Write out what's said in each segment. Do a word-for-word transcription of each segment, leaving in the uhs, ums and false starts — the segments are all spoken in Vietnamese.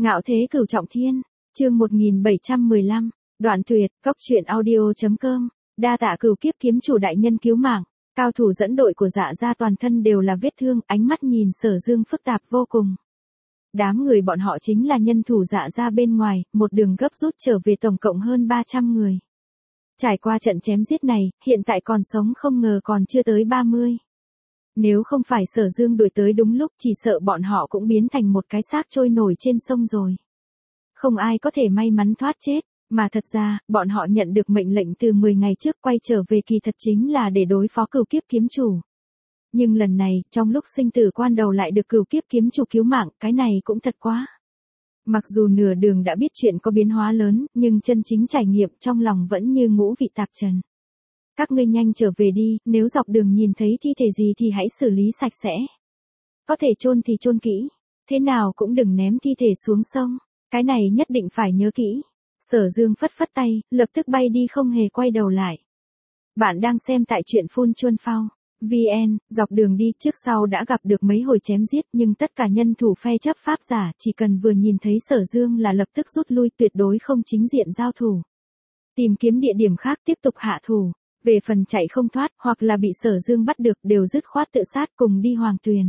Ngạo thế cửu trọng thiên, chương một nghìn bảy trăm mười lăm, đoạn tuyệt, cốc truyện audio.com, đa tạ cửu kiếp kiếm chủ đại nhân cứu mạng, cao thủ dẫn đội của Dạ gia toàn thân đều là vết thương, ánh mắt nhìn Sở Dương phức tạp vô cùng. Đám người bọn họ chính là nhân thủ Dạ gia bên ngoài, một đường gấp rút trở về tổng cộng hơn ba trăm người. Trải qua trận chém giết này, hiện tại còn sống không ngờ còn chưa tới ba mươi. Nếu không phải Sở Dương đuổi tới đúng lúc chỉ sợ bọn họ cũng biến thành một cái xác trôi nổi trên sông rồi. Không ai có thể may mắn thoát chết, mà thật ra, bọn họ nhận được mệnh lệnh từ mười ngày trước quay trở về kỳ thật chính là để đối phó cửu kiếp kiếm chủ. Nhưng lần này, trong lúc sinh tử quan đầu lại được cửu kiếp kiếm chủ cứu mạng, cái này cũng thật quá. Mặc dù nửa đường đã biết chuyện có biến hóa lớn, nhưng chân chính trải nghiệm trong lòng vẫn như ngũ vị tạp trần. Các ngươi nhanh trở về đi, nếu dọc đường nhìn thấy thi thể gì thì hãy xử lý sạch sẽ. Có thể chôn thì chôn kỹ, thế nào cũng đừng ném thi thể xuống sông, cái này nhất định phải nhớ kỹ. Sở Dương phất phất tay, lập tức bay đi không hề quay đầu lại. Bạn đang xem tại truyện Phun Chuân Phao, vê en, dọc đường đi trước sau đã gặp được mấy hồi chém giết nhưng tất cả nhân thủ phe chấp pháp giả chỉ cần vừa nhìn thấy Sở Dương là lập tức rút lui, tuyệt đối không chính diện giao thủ. Tìm kiếm địa điểm khác tiếp tục hạ thủ. Về phần chạy không thoát hoặc là bị Sở Dương bắt được đều dứt khoát tự sát cùng đi Hoàng Tuyền.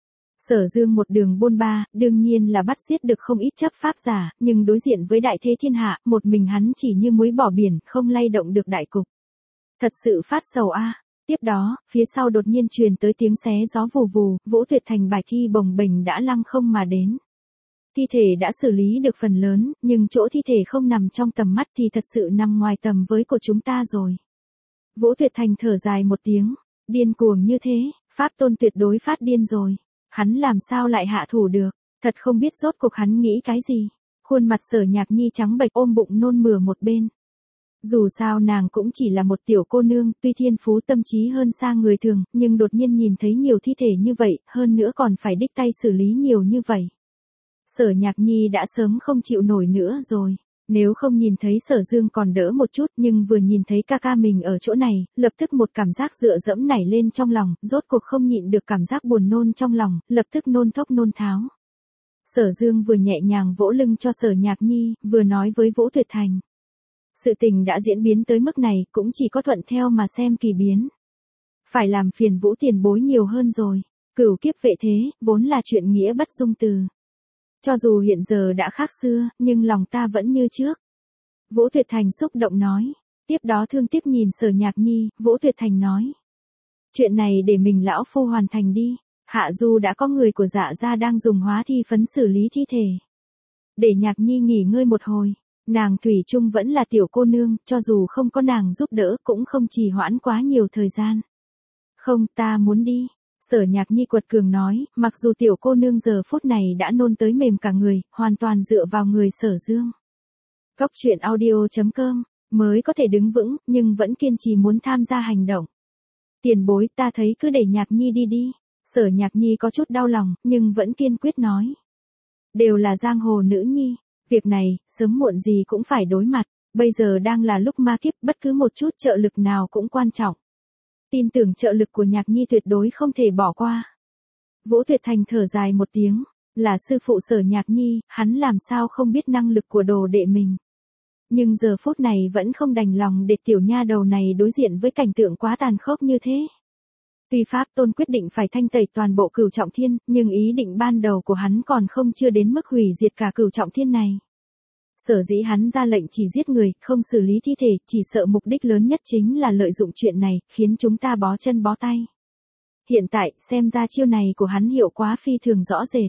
Sở Dương một đường bôn ba, đương nhiên là bắt giết được không ít chấp pháp giả, nhưng đối diện với đại thế thiên hạ, một mình hắn chỉ như muối bỏ biển, không lay động được đại cục. Thật sự phát sầu a. À. Tiếp đó, phía sau đột nhiên truyền tới tiếng xé gió vù vù, Vũ Tuyệt Thành bài thi bồng bềnh đã lăng không mà đến. Thi thể đã xử lý được phần lớn, nhưng chỗ thi thể không nằm trong tầm mắt thì thật sự nằm ngoài tầm với của chúng ta rồi. Vũ Tuyệt Thành thở dài một tiếng, điên cuồng như thế, Pháp Tôn tuyệt đối phát điên rồi, hắn làm sao lại hạ thủ được, thật không biết rốt cuộc hắn nghĩ cái gì. Khuôn mặt Sở Nhạc Nhi trắng bệch ôm bụng nôn mửa một bên. Dù sao nàng cũng chỉ là một tiểu cô nương, tuy thiên phú tâm trí hơn xa người thường, nhưng đột nhiên nhìn thấy nhiều thi thể như vậy, hơn nữa còn phải đích tay xử lý nhiều như vậy. Sở Nhạc Nhi đã sớm không chịu nổi nữa rồi. Nếu không nhìn thấy Sở Dương còn đỡ một chút, nhưng vừa nhìn thấy ca ca mình ở chỗ này, lập tức một cảm giác dựa dẫm nảy lên trong lòng, rốt cuộc không nhịn được cảm giác buồn nôn trong lòng, lập tức nôn thốc nôn tháo. Sở Dương vừa nhẹ nhàng vỗ lưng cho Sở Nhạc Nhi, vừa nói với Vũ Tuyệt Thành. Sự tình đã diễn biến tới mức này, cũng chỉ có thuận theo mà xem kỳ biến. Phải làm phiền Vũ tiền bối nhiều hơn rồi, cửu kiếp vệ thế, vốn là chuyện nghĩa bất dung từ. Cho dù hiện giờ đã khác xưa, nhưng lòng ta vẫn như trước. Vũ Tuyệt Thành xúc động nói. Tiếp đó thương tiếc nhìn Sở Nhạc Nhi, Vũ Tuyệt Thành nói. Chuyện này để mình lão phu hoàn thành đi. Hạ Du đã có người của Dạ gia đang dùng hóa thi phấn xử lý thi thể. Để Nhạc Nhi nghỉ ngơi một hồi. Nàng thủy chung vẫn là tiểu cô nương, cho dù không có nàng giúp đỡ cũng không trì hoãn quá nhiều thời gian. Không, ta muốn đi. Sở Nhạc Nhi quật cường nói, mặc dù tiểu cô nương giờ phút này đã nôn tới mềm cả người, hoàn toàn dựa vào người Sở Dương. Cốc truyện audio.com, mới có thể đứng vững, nhưng vẫn kiên trì muốn tham gia hành động. Tiền bối, ta thấy cứ để Nhạc Nhi đi đi. Sở Nhạc Nhi có chút đau lòng, nhưng vẫn kiên quyết nói. Đều là giang hồ nữ nhi, việc này, sớm muộn gì cũng phải đối mặt, bây giờ đang là lúc ma kiếp, bất cứ một chút trợ lực nào cũng quan trọng. Tin tưởng trợ lực của Nhạc Nhi tuyệt đối không thể bỏ qua. Vũ Tuyệt Thành thở dài một tiếng, là sư phụ Sở Nhạc Nhi, hắn làm sao không biết năng lực của đồ đệ mình. Nhưng giờ phút này vẫn không đành lòng để tiểu nha đầu này đối diện với cảnh tượng quá tàn khốc như thế. Tuy Pháp Tôn quyết định phải thanh tẩy toàn bộ cửu trọng thiên, nhưng ý định ban đầu của hắn còn không chưa đến mức hủy diệt cả cửu trọng thiên này. Sở dĩ hắn ra lệnh chỉ giết người, không xử lý thi thể, chỉ sợ mục đích lớn nhất chính là lợi dụng chuyện này, khiến chúng ta bó chân bó tay. Hiện tại, xem ra chiêu này của hắn hiệu quả phi thường rõ rệt.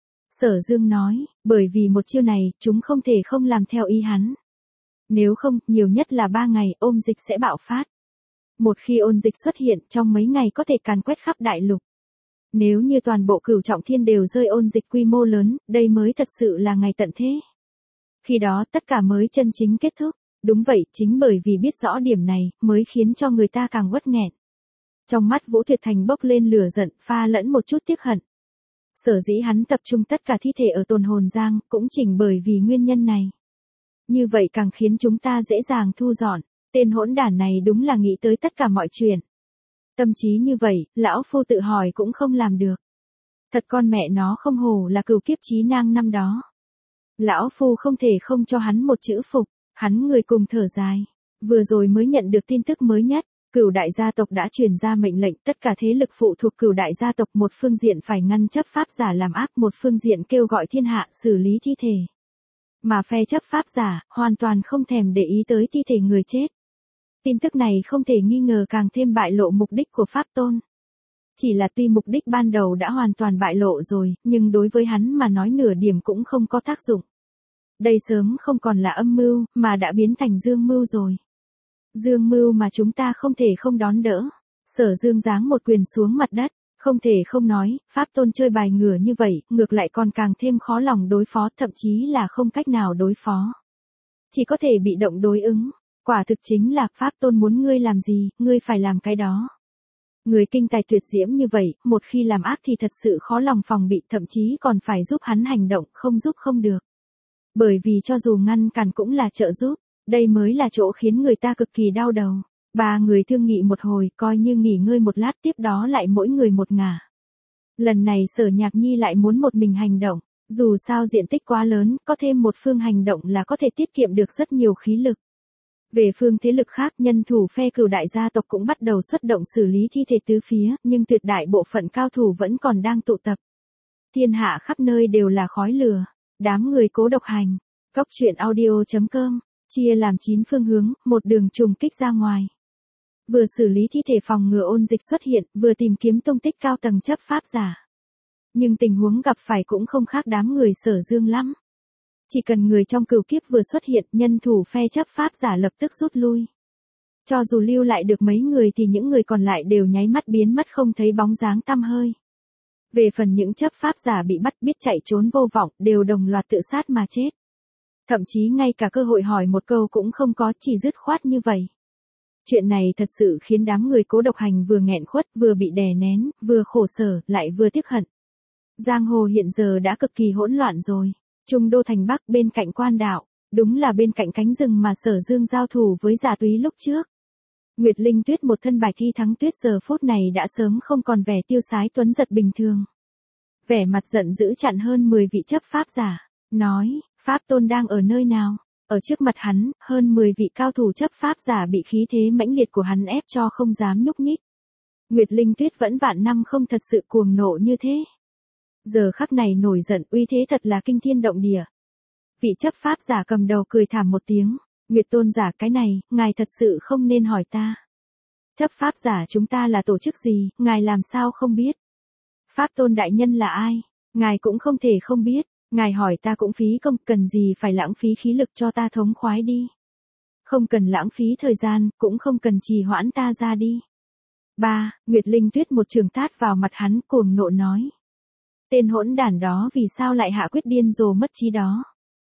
Sở Dương nói, bởi vì một chiêu này, chúng không thể không làm theo ý hắn. Nếu không, nhiều nhất là ba ngày, ôn dịch sẽ bạo phát. Một khi ôn dịch xuất hiện, trong mấy ngày có thể càn quét khắp đại lục. Nếu như toàn bộ cửu trọng thiên đều rơi ôn dịch quy mô lớn, đây mới thật sự là ngày tận thế. Khi đó tất cả mới chân chính kết thúc. Đúng vậy, chính bởi vì biết rõ điểm này, mới khiến cho người ta càng uất nghẹn. Trong mắt Vũ Tuyệt Thành bốc lên lửa giận, pha lẫn một chút tiếc hận. Sở dĩ hắn tập trung tất cả thi thể ở Tồn Hồn Giang, cũng chỉnh bởi vì nguyên nhân này. Như vậy càng khiến chúng ta dễ dàng thu dọn. Tên hỗn đản này đúng là nghĩ tới tất cả mọi chuyện. Tâm trí như vậy, lão phu tự hỏi cũng không làm được. Thật con mẹ nó không hổ là cửu kiếp chí nang năm đó. Lão phu không thể không cho hắn một chữ phục, hắn người cùng thở dài. Vừa rồi mới nhận được tin tức mới nhất, Cửu đại gia tộc đã truyền ra mệnh lệnh tất cả thế lực phụ thuộc Cửu đại gia tộc một phương diện phải ngăn chấp pháp giả làm ác, một phương diện kêu gọi thiên hạ xử lý thi thể. Mà phe chấp pháp giả, hoàn toàn không thèm để ý tới thi thể người chết. Tin tức này không thể nghi ngờ càng thêm bại lộ mục đích của Pháp Tôn. Chỉ là tuy mục đích ban đầu đã hoàn toàn bại lộ rồi, nhưng đối với hắn mà nói nửa điểm cũng không có tác dụng. Đây sớm không còn là âm mưu, mà đã biến thành dương mưu rồi. Dương mưu mà chúng ta không thể không đón đỡ. Sở Dương giáng một quyền xuống mặt đất, không thể không nói, Pháp Tôn chơi bài ngửa như vậy, ngược lại còn càng thêm khó lòng đối phó, thậm chí là không cách nào đối phó. Chỉ có thể bị động đối ứng. Quả thực chính là Pháp Tôn muốn ngươi làm gì, ngươi phải làm cái đó. Người kinh tài tuyệt diễm như vậy, một khi làm ác thì thật sự khó lòng phòng bị, thậm chí còn phải giúp hắn hành động, không giúp không được. Bởi vì cho dù ngăn cản cũng là trợ giúp, đây mới là chỗ khiến người ta cực kỳ đau đầu. Ba người thương nghị một hồi, coi như nghỉ ngơi một lát, tiếp đó lại mỗi người một ngả. Lần này Sở Nhạc Nhi lại muốn một mình hành động, dù sao diện tích quá lớn, có thêm một phương hành động là có thể tiết kiệm được rất nhiều khí lực. Về phương thế lực khác, nhân thủ phe Cửu đại gia tộc cũng bắt đầu xuất động xử lý thi thể tứ phía, nhưng tuyệt đại bộ phận cao thủ vẫn còn đang tụ tập. Thiên hạ khắp nơi đều là khói lửa, đám người cố độc hành. Cốc truyện audio chấm com, chia làm chín phương hướng, một đường trùng kích ra ngoài. Vừa xử lý thi thể phòng ngừa ôn dịch xuất hiện, vừa tìm kiếm tung tích cao tầng chấp pháp giả. Nhưng tình huống gặp phải cũng không khác đám người Sở Dương lắm. Chỉ cần người trong cửu kiếp vừa xuất hiện, nhân thủ phe chấp pháp giả lập tức rút lui. Cho dù lưu lại được mấy người thì những người còn lại đều nháy mắt biến mất không thấy bóng dáng tăm hơi. Về phần những chấp pháp giả bị bắt biết chạy trốn vô vọng, đều đồng loạt tự sát mà chết. Thậm chí ngay cả cơ hội hỏi một câu cũng không có, chỉ dứt khoát như vậy. Chuyện này thật sự khiến đám người cố độc hành vừa nghẹn khuất, vừa bị đè nén, vừa khổ sở, lại vừa tiếc hận. Giang hồ hiện giờ đã cực kỳ hỗn loạn rồi. Trung đô thành Bắc bên cạnh quan đạo, đúng là bên cạnh cánh rừng mà Sở Dương giao thủ với Giả Túy lúc trước. Nguyệt Linh Tuyết một thân bài thi thắng tuyết giờ phút này đã sớm không còn vẻ tiêu sái tuấn giật bình thường. Vẻ mặt giận dữ chặn hơn mười vị chấp pháp giả, nói, Pháp Tôn đang ở nơi nào? Ở trước mặt hắn, hơn mười vị cao thủ chấp pháp giả bị khí thế mãnh liệt của hắn ép cho không dám nhúc nhích. Nguyệt Linh Tuyết vẫn vạn năm không thật sự cuồng nộ như thế. Giờ khắc này nổi giận, uy thế thật là kinh thiên động địa. Vị chấp pháp giả cầm đầu cười thảm một tiếng, Nguyệt Tôn giả, cái này, ngài thật sự không nên hỏi ta. Chấp pháp giả chúng ta là tổ chức gì, ngài làm sao không biết? Pháp Tôn đại nhân là ai? Ngài cũng không thể không biết, ngài hỏi ta cũng phí công, cần gì phải lãng phí khí lực cho ta thống khoái đi. Không cần lãng phí thời gian, cũng không cần trì hoãn ta ra đi. Ba, Nguyệt Linh Tuyết một trường tát vào mặt hắn, cuồng nộ nói. Tên hỗn đản đó vì sao lại hạ quyết điên rồ mất trí đó?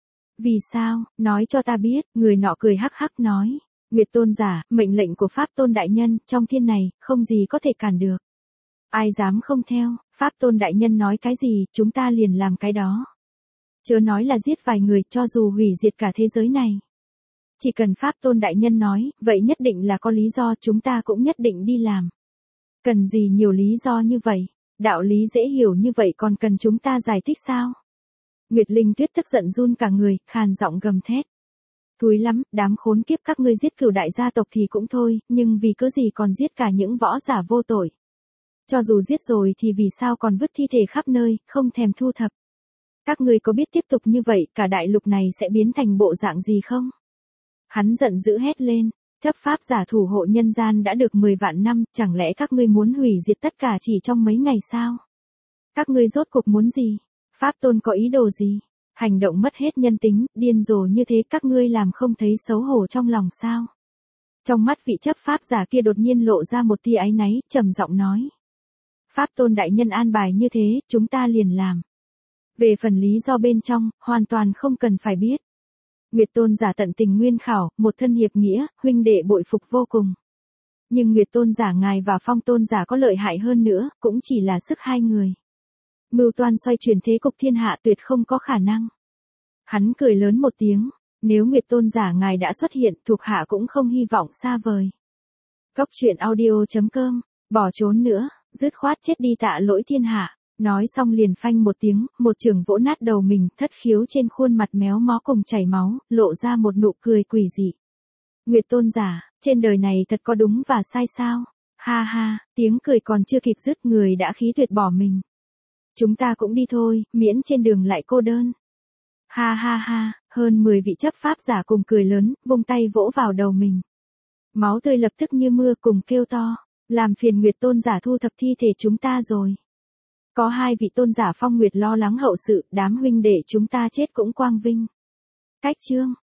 Vì sao, nói cho ta biết, người nọ cười hắc hắc nói. Nguyệt Tôn giả, mệnh lệnh của Pháp Tôn đại nhân, trong thiên này, không gì có thể cản được. Ai dám không theo, Pháp Tôn đại nhân nói cái gì, chúng ta liền làm cái đó. Chớ nói là giết vài người, cho dù hủy diệt cả thế giới này. Chỉ cần Pháp Tôn đại nhân nói, vậy nhất định là có lý do, chúng ta cũng nhất định đi làm. Cần gì nhiều lý do như vậy? Đạo lý dễ hiểu như vậy còn cần chúng ta giải thích sao? Nguyệt Linh Tuyết tức giận run cả người, khàn giọng gầm thét. Thúi lắm, đám khốn kiếp, các ngươi giết Cửu đại gia tộc thì cũng thôi, nhưng vì cớ gì còn giết cả những võ giả vô tội? Cho dù giết rồi thì vì sao còn vứt thi thể khắp nơi, không thèm thu thập? Các ngươi có biết tiếp tục như vậy, cả đại lục này sẽ biến thành bộ dạng gì không? Hắn giận dữ hét lên. Chấp pháp giả thủ hộ nhân gian đã được mười vạn năm, chẳng lẽ các ngươi muốn hủy diệt tất cả chỉ trong mấy ngày sao? Các ngươi rốt cuộc muốn gì? Pháp Tôn có ý đồ gì? Hành động mất hết nhân tính, điên rồ như thế, các ngươi làm không thấy xấu hổ trong lòng sao? Trong mắt vị chấp pháp giả kia đột nhiên lộ ra một tia áy náy, trầm giọng nói. Pháp Tôn đại nhân an bài như thế, chúng ta liền làm. Về phần lý do bên trong, hoàn toàn không cần phải biết. Nguyệt Tôn giả tận tình nguyên khảo, một thân hiệp nghĩa, huynh đệ bội phục vô cùng. Nhưng Nguyệt Tôn giả ngài và Phong Tôn giả có lợi hại hơn nữa, cũng chỉ là sức hai người. Mưu toan xoay chuyển thế cục thiên hạ tuyệt không có khả năng. Hắn cười lớn một tiếng, nếu Nguyệt Tôn giả ngài đã xuất hiện, thuộc hạ cũng không hy vọng xa vời. Cốc truyện audio chấm com, bỏ trốn nữa, dứt khoát chết đi tạ lỗi thiên hạ. Nói xong liền phanh một tiếng, một chưởng vỗ nát đầu mình, thất khiếu trên khuôn mặt méo mó cùng chảy máu, lộ ra một nụ cười quỷ dị. Nguyệt tôn giả, trên đời này thật có đúng và sai sao? Ha ha, tiếng cười còn chưa kịp dứt người đã khí tuyệt bỏ mình. Chúng ta cũng đi thôi, miễn trên đường lại cô đơn. Ha ha ha, hơn mười vị chấp pháp giả cùng cười lớn, vung tay vỗ vào đầu mình. Máu tươi lập tức như mưa cùng kêu to, làm phiền Nguyệt tôn giả thu thập thi thể chúng ta rồi. Có hai vị tôn giả Phong Nguyệt lo lắng hậu sự, đám huynh đệ chúng ta chết cũng quang vinh. Cách chương